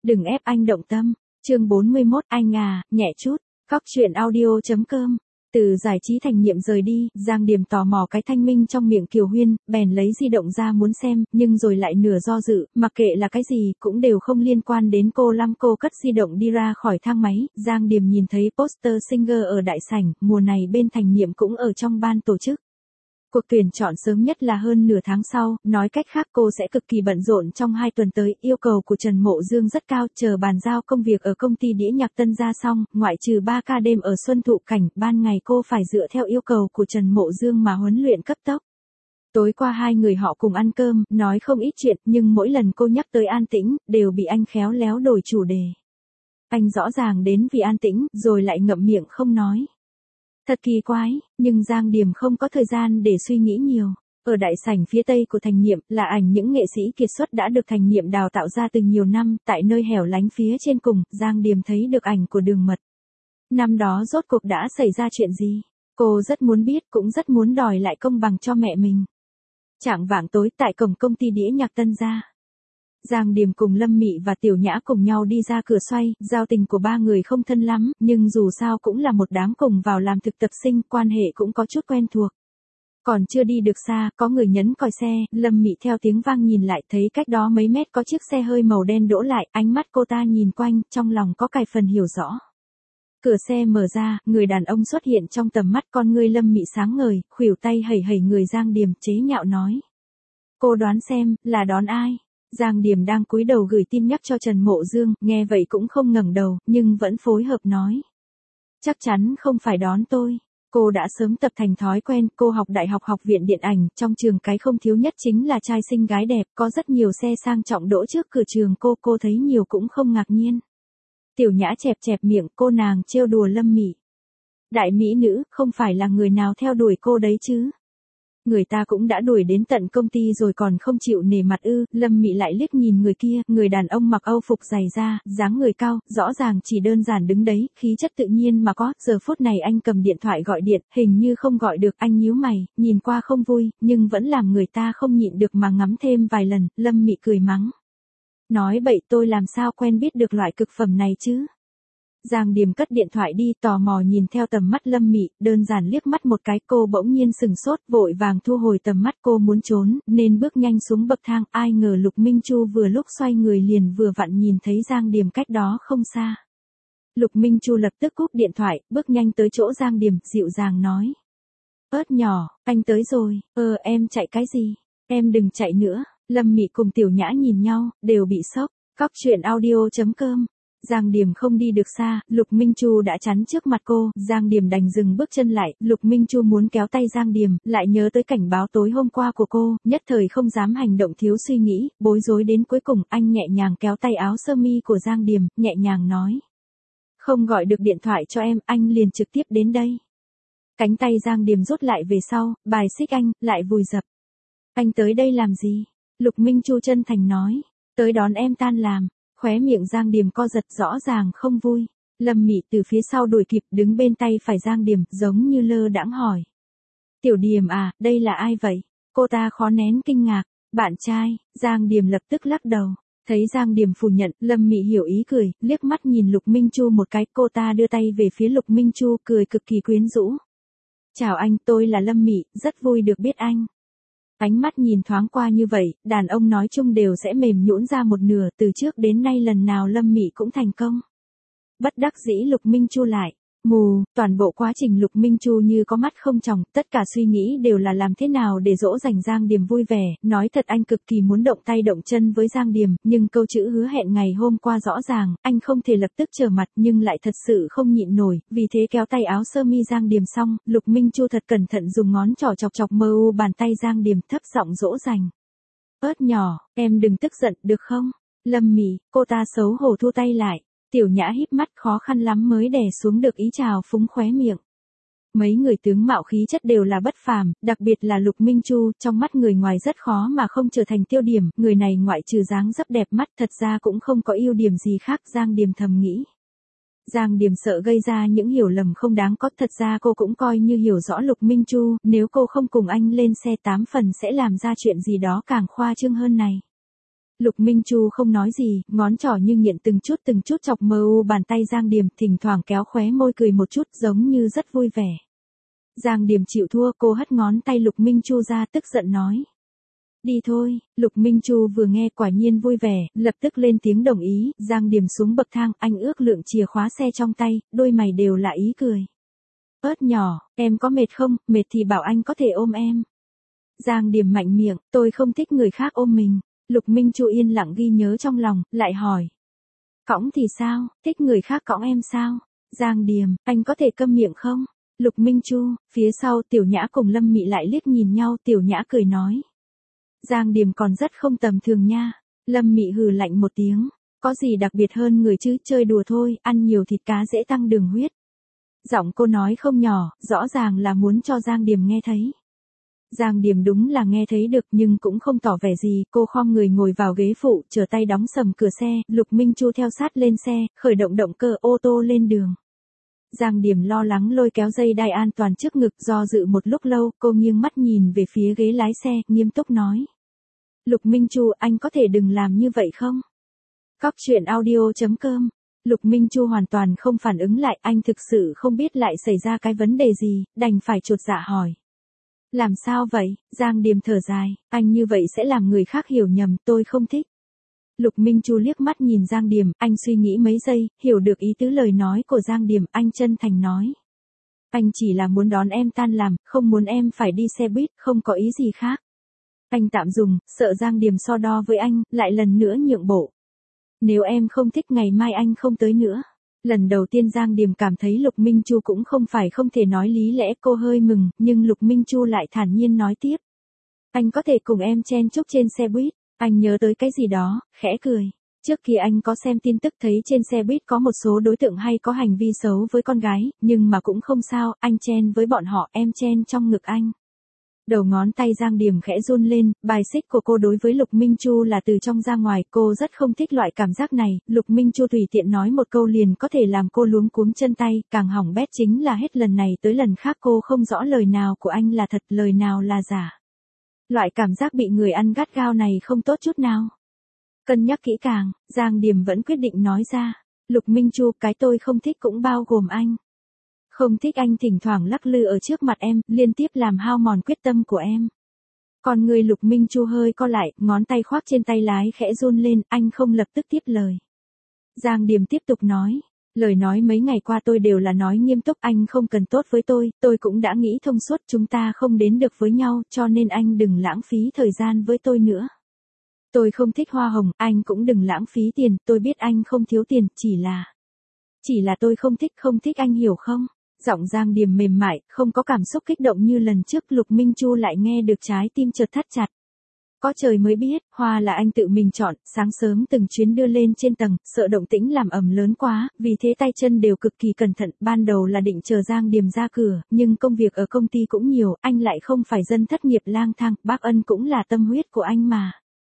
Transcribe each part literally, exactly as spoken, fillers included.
Đừng ép anh động tâm. Chương bốn mươi mốt, anh à, nhẹ chút. Cóc truyện audio chấm com. Từ giải trí thành nhiệm rời đi, Giang Điềm tò mò cái thanh minh trong miệng Kiều Huyên, bèn lấy di động ra muốn xem, nhưng rồi lại nửa do dự, mặc kệ là cái gì, cũng đều không liên quan đến cô lắm. Cô cất di động đi ra khỏi thang máy, Giang Điềm nhìn thấy poster Singer ở đại sảnh, mùa này bên thành nhiệm cũng ở trong ban tổ chức. Cuộc tuyển chọn sớm nhất là hơn nửa tháng sau, nói cách khác cô sẽ cực kỳ bận rộn trong hai tuần tới. Yêu cầu của Trần Mộ Dương rất cao, chờ bàn giao công việc ở công ty đĩa nhạc Tân Gia xong, ngoại trừ ba ca đêm ở Xuân Thụ Cảnh, ban ngày cô phải dựa theo yêu cầu của Trần Mộ Dương mà huấn luyện cấp tốc. Tối qua hai người họ cùng ăn cơm, nói không ít chuyện, nhưng mỗi lần cô nhắc tới An Tĩnh, đều bị anh khéo léo đổi chủ đề. Anh rõ ràng đến vì An Tĩnh, rồi lại ngậm miệng không nói. Thật kỳ quái, nhưng Giang Điềm không có thời gian để suy nghĩ nhiều. Ở đại sảnh phía tây của thành nhiệm là ảnh những nghệ sĩ kiệt xuất đã được thành nhiệm đào tạo ra từ nhiều năm. Tại nơi hẻo lánh phía trên cùng, Giang Điềm thấy được ảnh của Đường Mật. Năm đó rốt cuộc đã xảy ra chuyện gì? Cô rất muốn biết, cũng rất muốn đòi lại công bằng cho mẹ mình. Chạng vạng tối tại cổng công ty đĩa nhạc Tân Gia, Giang Điềm cùng Lâm Mị và Tiểu Nhã cùng nhau đi ra cửa xoay, giao tình của ba người không thân lắm, nhưng dù sao cũng là một đám cùng vào làm thực tập sinh, quan hệ cũng có chút quen thuộc. Còn chưa đi được xa, có người nhấn còi xe, Lâm Mị theo tiếng vang nhìn lại, thấy cách đó mấy mét có chiếc xe hơi màu đen đỗ lại, ánh mắt cô ta nhìn quanh, trong lòng có cài phần hiểu rõ. Cửa xe mở ra, người đàn ông xuất hiện trong tầm mắt, con ngươi Lâm Mị sáng ngời, khuỷu tay hẩy hẩy người Giang Điềm, chế nhạo nói: "Cô đoán xem, là đón ai?" Giang Điềm đang cúi đầu gửi tin nhắc cho Trần Mộ Dương, nghe vậy cũng không ngẩng đầu, nhưng vẫn phối hợp nói: "Chắc chắn không phải đón tôi." Cô đã sớm tập thành thói quen, cô học đại học Học viện Điện ảnh, trong trường cái không thiếu nhất chính là trai xinh gái đẹp, có rất nhiều xe sang trọng đỗ trước cửa trường cô, cô thấy nhiều cũng không ngạc nhiên. Tiểu Nhã chẹp chẹp miệng, cô nàng trêu đùa Lâm Mị: "Đại mỹ nữ, không phải là người nào theo đuổi cô đấy chứ? Người ta cũng đã đuổi đến tận công ty rồi còn không chịu nể mặt ư?" Lâm Mị lại liếc nhìn người kia, người đàn ông mặc Âu phục dày da, dáng người cao, rõ ràng chỉ đơn giản đứng đấy, khí chất tự nhiên mà có. Giờ phút này anh cầm điện thoại gọi điện, hình như không gọi được, anh nhíu mày, nhìn qua không vui, nhưng vẫn làm người ta không nhịn được mà ngắm thêm vài lần. Lâm Mị cười mắng: "Nói bậy, tôi làm sao quen biết được loại cực phẩm này chứ?" Giang Điềm cất điện thoại đi, tò mò nhìn theo tầm mắt Lâm Mị, đơn giản liếc mắt một cái, cô bỗng nhiên sừng sốt, vội vàng thu hồi tầm mắt. Cô muốn trốn, nên bước nhanh xuống bậc thang, ai ngờ Lục Minh Chu vừa lúc xoay người liền vừa vặn nhìn thấy Giang Điềm cách đó không xa. Lục Minh Chu lập tức cúp điện thoại, bước nhanh tới chỗ Giang Điềm, dịu dàng nói: "Ớt nhỏ, anh tới rồi." "Ờ, em chạy cái gì? Em đừng chạy nữa." Lâm Mị cùng Tiểu Nhã nhìn nhau, đều bị sốc. Cóc truyện audio chấm com. Giang Điềm không đi được xa, Lục Minh Chu đã chắn trước mặt cô, Giang Điềm đành dừng bước chân lại. Lục Minh Chu muốn kéo tay Giang Điềm, lại nhớ tới cảnh báo tối hôm qua của cô, nhất thời không dám hành động thiếu suy nghĩ, bối rối đến cuối cùng, anh nhẹ nhàng kéo tay áo sơ mi của Giang Điềm, nhẹ nhàng nói: "Không gọi được điện thoại cho em, anh liền trực tiếp đến đây." Cánh tay Giang Điềm rút lại về sau, bài xích anh, lại vùi dập. "Anh tới đây làm gì?" Lục Minh Chu chân thành nói: "Tới đón em tan làm." Khóe miệng Giang Điềm co giật, rõ ràng không vui. Lâm Mị từ phía sau đuổi kịp, đứng bên tay phải Giang Điềm, giống như lơ đãng hỏi: "Tiểu Điềm à, đây là ai vậy?" Cô ta khó nén kinh ngạc: "Bạn trai." Giang Điềm lập tức lắc đầu. Thấy Giang Điềm phủ nhận, Lâm Mị hiểu ý cười, liếc mắt nhìn Lục Minh Chu một cái, cô ta đưa tay về phía Lục Minh Chu, cười cực kỳ quyến rũ: "Chào anh, tôi là Lâm Mị, rất vui được biết anh." Ánh mắt nhìn thoáng qua như vậy, đàn ông nói chung đều sẽ mềm nhũn ra một nửa, từ trước đến nay lần nào Lâm Mị cũng thành công. Bất đắc dĩ Lục Minh Chu lại mù, toàn bộ quá trình Lục Minh Chu như có mắt không tròng, tất cả suy nghĩ đều là làm thế nào để dỗ dành Giang Điềm vui vẻ. Nói thật anh cực kỳ muốn động tay động chân với Giang Điềm, nhưng câu chữ hứa hẹn ngày hôm qua rõ ràng, anh không thể lập tức trở mặt, nhưng lại thật sự không nhịn nổi, vì thế kéo tay áo sơ mi Giang Điềm xong, Lục Minh Chu thật cẩn thận dùng ngón trỏ chọc chọc mơ u bàn tay Giang Điềm, thấp giọng dỗ dành: "Ớt nhỏ, em đừng tức giận, được không?" Lâm Mị, cô ta xấu hổ thu tay lại. Tiểu Nhã híp mắt, khó khăn lắm mới đè xuống được ý trào phúng khóe miệng. Mấy người tướng mạo khí chất đều là bất phàm, đặc biệt là Lục Minh Chu, trong mắt người ngoài rất khó mà không trở thành tiêu điểm, người này ngoại trừ dáng dấp đẹp mắt, thật ra cũng không có ưu điểm gì khác. Giang Điềm thầm nghĩ. Giang Điềm sợ gây ra những hiểu lầm không đáng có, thật ra cô cũng coi như hiểu rõ Lục Minh Chu, nếu cô không cùng anh lên xe tám phần sẽ làm ra chuyện gì đó càng khoa trương hơn này. Lục Minh Chu không nói gì, ngón trỏ như nghiện từng chút từng chút chọc mờ u bàn tay Giang Điềm, thỉnh thoảng kéo khóe môi cười một chút giống như rất vui vẻ. Giang Điềm chịu thua, cô hất ngón tay Lục Minh Chu ra tức giận nói. Đi thôi, Lục Minh Chu vừa nghe quả nhiên vui vẻ, lập tức lên tiếng đồng ý, Giang Điềm xuống bậc thang, anh ước lượng chìa khóa xe trong tay, đôi mày đều là ý cười. Ớt nhỏ, em có mệt không, mệt thì bảo anh có thể ôm em. Giang Điềm mạnh miệng, tôi không thích người khác ôm mình. Lục Minh Chu yên lặng ghi nhớ trong lòng, lại hỏi. Cõng thì sao, thích người khác cõng em sao? Giang Điềm, anh có thể câm miệng không? Lục Minh Chu, phía sau Tiểu Nhã cùng Lâm Mị lại liếc nhìn nhau, Tiểu Nhã cười nói. Giang Điềm còn rất không tầm thường nha. Lâm Mị hừ lạnh một tiếng, có gì đặc biệt hơn người chứ, chơi đùa thôi, ăn nhiều thịt cá dễ tăng đường huyết. Giọng cô nói không nhỏ, rõ ràng là muốn cho Giang Điềm nghe thấy. Giang Điềm đúng là nghe thấy được nhưng cũng không tỏ vẻ gì, cô khom người ngồi vào ghế phụ, trở tay đóng sầm cửa xe, Lục Minh Chu theo sát lên xe, khởi động động cơ ô tô lên đường. Giang Điềm lo lắng lôi kéo dây đai an toàn trước ngực, do dự một lúc lâu, cô nghiêng mắt nhìn về phía ghế lái xe, nghiêm túc nói. Lục Minh Chu, anh có thể đừng làm như vậy không? Cóc truyện audio chấm com. Lục Minh Chu hoàn toàn không phản ứng lại, anh thực sự không biết lại xảy ra cái vấn đề gì, đành phải chột dạ hỏi. Làm sao vậy? Giang Điềm thở dài, anh như vậy sẽ làm người khác hiểu nhầm, tôi không thích. Lục Minh Chu liếc mắt nhìn Giang Điềm, anh suy nghĩ mấy giây, hiểu được ý tứ lời nói của Giang Điềm, anh chân thành nói. Anh chỉ là muốn đón em tan làm, không muốn em phải đi xe buýt, không có ý gì khác. Anh tạm dùng, sợ Giang Điềm so đo với anh, lại lần nữa nhượng bộ. Nếu em không thích ngày mai anh không tới nữa. Lần đầu tiên Giang Điềm cảm thấy Lục Minh Chu cũng không phải không thể nói lý lẽ, cô hơi mừng, nhưng Lục Minh Chu lại thản nhiên nói tiếp. Anh có thể cùng em chen chúc trên xe buýt. Anh nhớ tới cái gì đó, khẽ cười. Trước kia anh có xem tin tức thấy trên xe buýt có một số đối tượng hay có hành vi xấu với con gái, nhưng mà cũng không sao, anh chen với bọn họ, em chen trong ngực anh. Đầu ngón tay Giang Điềm khẽ run lên, bài xích của cô đối với Lục Minh Chu là từ trong ra ngoài, cô rất không thích loại cảm giác này, Lục Minh Chu tùy tiện nói một câu liền có thể làm cô luống cuống chân tay, càng hỏng bét chính là hết lần này tới lần khác cô không rõ lời nào của anh là thật, lời nào là giả. Loại cảm giác bị người ăn gắt gao này không tốt chút nào. Cân nhắc kỹ càng, Giang Điềm vẫn quyết định nói ra, Lục Minh Chu, cái tôi không thích cũng bao gồm anh. Không thích anh thỉnh thoảng lắc lư ở trước mặt em, liên tiếp làm hao mòn quyết tâm của em. Còn người Lục Minh Chu hơi co lại, ngón tay khoác trên tay lái khẽ run lên, anh không lập tức tiếp lời. Giang Điềm tiếp tục nói, lời nói mấy ngày qua tôi đều là nói nghiêm túc, anh không cần tốt với tôi, tôi cũng đã nghĩ thông suốt, chúng ta không đến được với nhau, cho nên anh đừng lãng phí thời gian với tôi nữa. Tôi không thích hoa hồng, anh cũng đừng lãng phí tiền, tôi biết anh không thiếu tiền, chỉ là... Chỉ là tôi không thích, không thích anh hiểu không? Giọng Giang Điềm mềm mại, không có cảm xúc kích động như lần trước, Lục Minh Chu lại nghe được trái tim chợt thắt chặt. Có trời mới biết, hoa là anh tự mình chọn, sáng sớm từng chuyến đưa lên trên tầng, sợ động tĩnh làm ầm lớn quá, vì thế tay chân đều cực kỳ cẩn thận, ban đầu là định chờ Giang Điềm ra cửa, nhưng công việc ở công ty cũng nhiều, anh lại không phải dân thất nghiệp lang thang, bác Ân cũng là tâm huyết của anh mà.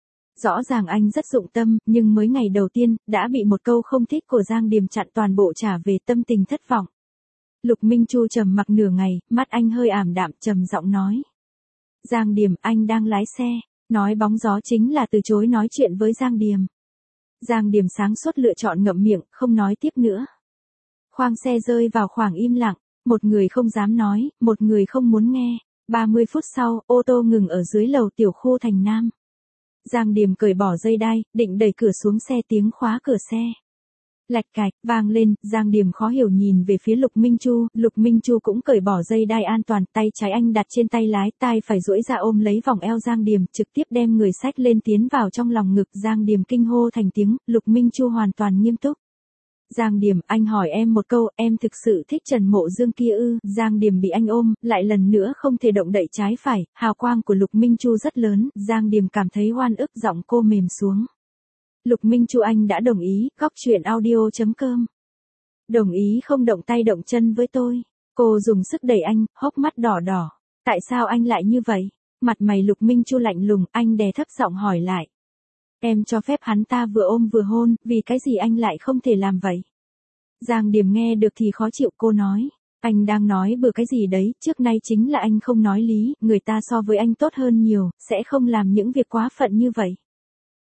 Rõ ràng anh rất dụng tâm, nhưng mới ngày đầu tiên, đã bị một câu không thích của Giang Điềm chặn toàn bộ trả về, tâm tình thất vọng. Lục Minh Chu trầm mặc nửa ngày, mắt anh hơi ảm đạm, trầm giọng nói. Giang Điềm, anh đang lái xe. Nói bóng gió chính là từ chối nói chuyện với Giang Điềm. Giang Điềm sáng suốt lựa chọn ngậm miệng, không nói tiếp nữa. Khoang xe rơi vào khoảng im lặng, một người không dám nói, một người không muốn nghe. ba mươi phút sau, ô tô ngừng ở dưới lầu tiểu khu Thành Nam. Giang Điềm cởi bỏ dây đai, định đẩy cửa xuống xe, tiếng khóa cửa xe. Lạch cạch, vang lên, Giang Điềm khó hiểu nhìn về phía Lục Minh Chu, Lục Minh Chu cũng cởi bỏ dây đai an toàn, tay trái anh đặt trên tay lái, tay phải duỗi ra ôm lấy vòng eo Giang Điềm, trực tiếp đem người xách lên tiến vào trong lòng ngực Giang Điềm, kinh hô thành tiếng, Lục Minh Chu hoàn toàn nghiêm túc. Giang Điềm, anh hỏi em một câu, em thực sự thích Trần Mộ Dương kia ư? Giang Điềm bị anh ôm, lại lần nữa không thể động đậy trái phải, hào quang của Lục Minh Chu rất lớn, Giang Điềm cảm thấy oan ức, giọng cô mềm xuống. Lục Minh Chu, anh đã đồng ý, cóc truyện audio chấm com. Đồng ý không động tay động chân với tôi. Cô dùng sức đẩy anh, hốc mắt đỏ đỏ. Tại sao anh lại như vậy? Mặt mày Lục Minh Chu lạnh lùng, anh đè thấp giọng hỏi lại. Em cho phép hắn ta vừa ôm vừa hôn, vì cái gì anh lại không thể làm vậy? Giang Điềm nghe được thì khó chịu, cô nói. Anh đang nói bừa cái gì đấy, trước nay chính là anh không nói lý, người ta so với anh tốt hơn nhiều, sẽ không làm những việc quá phận như vậy.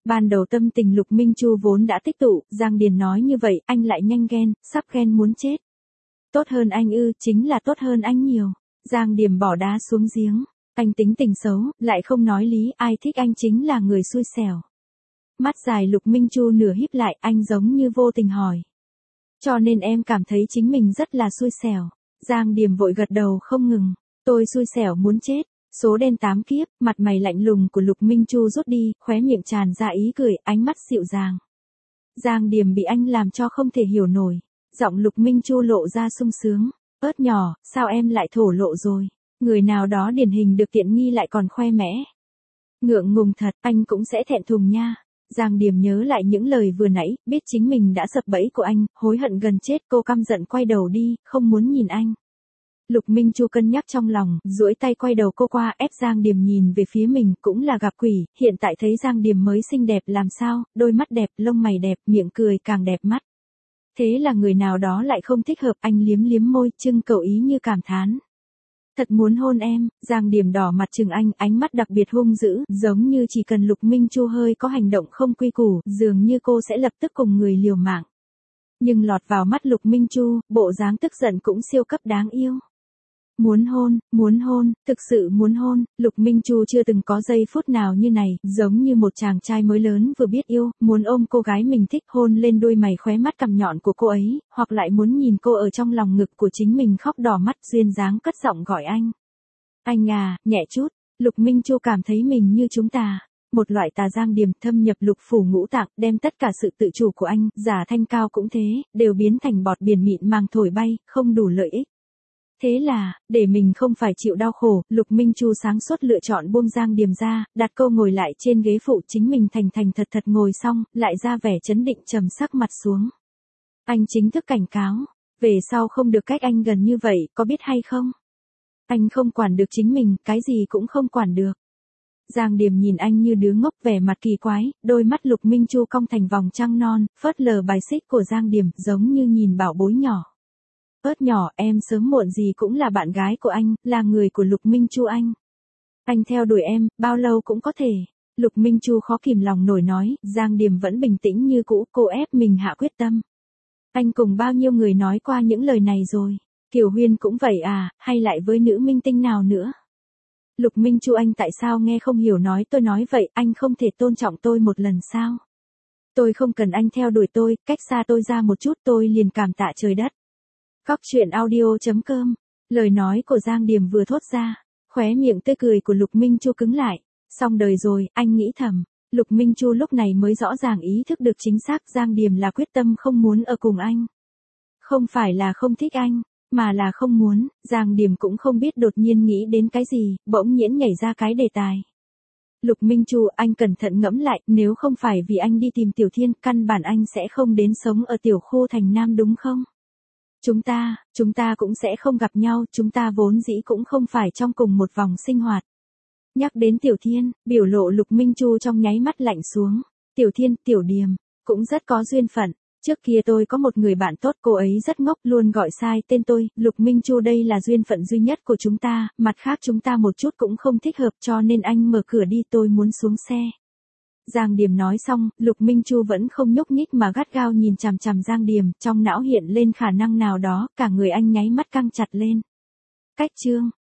Ban đầu tâm tình Lục Minh Chu vốn đã tích tụ, Giang Điền nói như vậy, anh lại nhanh ghen, sắp ghen muốn chết. Tốt hơn anh ư, chính là tốt hơn anh nhiều. Giang Điềm bỏ đá xuống giếng. Anh tính tình xấu, lại không nói lý, ai thích anh chính là người xui xẻo. Mắt dài Lục Minh Chu nửa híp lại, anh giống như vô tình hỏi. Cho nên em cảm thấy chính mình rất là xui xẻo. Giang Điềm vội gật đầu không ngừng. Tôi xui xẻo muốn chết. Số đen tám kiếp, mặt mày lạnh lùng của Lục Minh Chu rút đi, khóe miệng tràn ra ý cười, ánh mắt dịu dàng. Giang Điềm bị anh làm cho không thể hiểu nổi. Giọng Lục Minh Chu lộ ra sung sướng. Ớt nhỏ, sao em lại thổ lộ rồi? Người nào đó điển hình được tiện nghi lại còn khoe mẽ. Ngượng ngùng thật, anh cũng sẽ thẹn thùng nha. Giang Điềm nhớ lại những lời vừa nãy, biết chính mình đã sập bẫy của anh, hối hận gần chết, cô căm giận quay đầu đi, không muốn nhìn anh. Lục Minh Chu cân nhắc trong lòng, duỗi tay quay đầu cô qua, ép Giang Điềm nhìn về phía mình, cũng là gặp quỷ, hiện tại thấy Giang Điềm mới xinh đẹp làm sao, đôi mắt đẹp, lông mày đẹp, miệng cười càng đẹp mắt. Thế là người nào đó lại không thích hợp, anh liếm liếm môi, trưng cầu ý như cảm thán. Thật muốn hôn em. Giang Điềm đỏ mặt trừng anh, ánh mắt đặc biệt hung dữ, giống như chỉ cần Lục Minh Chu hơi có hành động không quy củ, dường như cô sẽ lập tức cùng người liều mạng. Nhưng lọt vào mắt Lục Minh Chu, bộ dáng tức giận cũng siêu cấp đáng yêu. Muốn hôn, muốn hôn, thực sự muốn hôn. Lục Minh Chu chưa từng có giây phút nào như này, giống như một chàng trai mới lớn vừa biết yêu, muốn ôm cô gái mình thích, hôn lên đôi mày khóe mắt cằm nhọn của cô ấy, hoặc lại muốn nhìn cô ở trong lòng ngực của chính mình khóc đỏ mắt, duyên dáng cất giọng gọi anh. Anh à, nhẹ chút. Lục Minh Chu cảm thấy mình như chúng ta. Một loại tà Giang Điềm thâm nhập lục phủ ngũ tạng, đem tất cả sự tự chủ của anh, giả thanh cao cũng thế, đều biến thành bọt biển mịn màng thổi bay, không đủ lợi ích. Thế là, để mình không phải chịu đau khổ, Lục Minh Chu sáng suốt lựa chọn buông Giang Điềm ra, đặt cô ngồi lại trên ghế phụ, chính mình thành thành thật thật ngồi xong, lại ra vẻ chấn định trầm sắc mặt xuống. Anh chính thức cảnh cáo, về sau không được cách anh gần như vậy, có biết hay không? Anh không quản được chính mình, cái gì cũng không quản được. Giang Điềm nhìn anh như đứa ngốc, vẻ mặt kỳ quái, đôi mắt Lục Minh Chu cong thành vòng trăng non, phớt lờ bài xích của Giang Điềm, giống như nhìn bảo bối nhỏ. Ớt nhỏ, em sớm muộn gì cũng là bạn gái của anh, là người của Lục Minh Chu anh. Anh theo đuổi em, bao lâu cũng có thể. Lục Minh Chu khó kìm lòng nổi nói, Giang Điềm vẫn bình tĩnh như cũ, cô ép mình hạ quyết tâm. Anh cùng bao nhiêu người nói qua những lời này rồi. Kiều Huyên cũng vậy à, hay lại với nữ minh tinh nào nữa. Lục Minh Chu anh tại sao nghe không hiểu nói tôi nói vậy, anh không thể tôn trọng tôi một lần sao? Tôi không cần anh theo đuổi tôi, cách xa tôi ra một chút tôi liền cảm tạ trời đất. Góc truyện audio chấm com. Lời nói của Giang Điềm vừa thốt ra, khóe miệng tươi cười của Lục Minh Chu cứng lại. Xong đời rồi, anh nghĩ thầm. Lục Minh Chu lúc này mới rõ ràng ý thức được chính xác Giang Điềm là quyết tâm không muốn ở cùng anh. Không phải là không thích anh, mà là không muốn. Giang Điềm cũng không biết đột nhiên nghĩ đến cái gì, bỗng nhiên nhảy ra cái đề tài. Lục Minh Chu, anh cẩn thận ngẫm lại, nếu không phải vì anh đi tìm Tiểu Thiên, căn bản anh sẽ không đến sống ở tiểu khu thành Nam đúng không? Chúng ta, chúng ta cũng sẽ không gặp nhau, chúng ta vốn dĩ cũng không phải trong cùng một vòng sinh hoạt. Nhắc đến Tiểu Thiên, biểu lộ Lục Minh Chu trong nháy mắt lạnh xuống. Tiểu Thiên, Tiểu Điềm, cũng rất có duyên phận. Trước kia tôi có một người bạn tốt, cô ấy rất ngốc, luôn gọi sai tên tôi. Lục Minh Chu, đây là duyên phận duy nhất của chúng ta, mặt khác chúng ta một chút cũng không thích hợp, cho nên anh mở cửa đi, tôi muốn xuống xe. Giang Điềm nói xong, Lục Minh Chu vẫn không nhúc nhích mà gắt gao nhìn chằm chằm Giang Điềm, trong não hiện lên khả năng nào đó, cả người anh nháy mắt căng chặt lên. Cách chương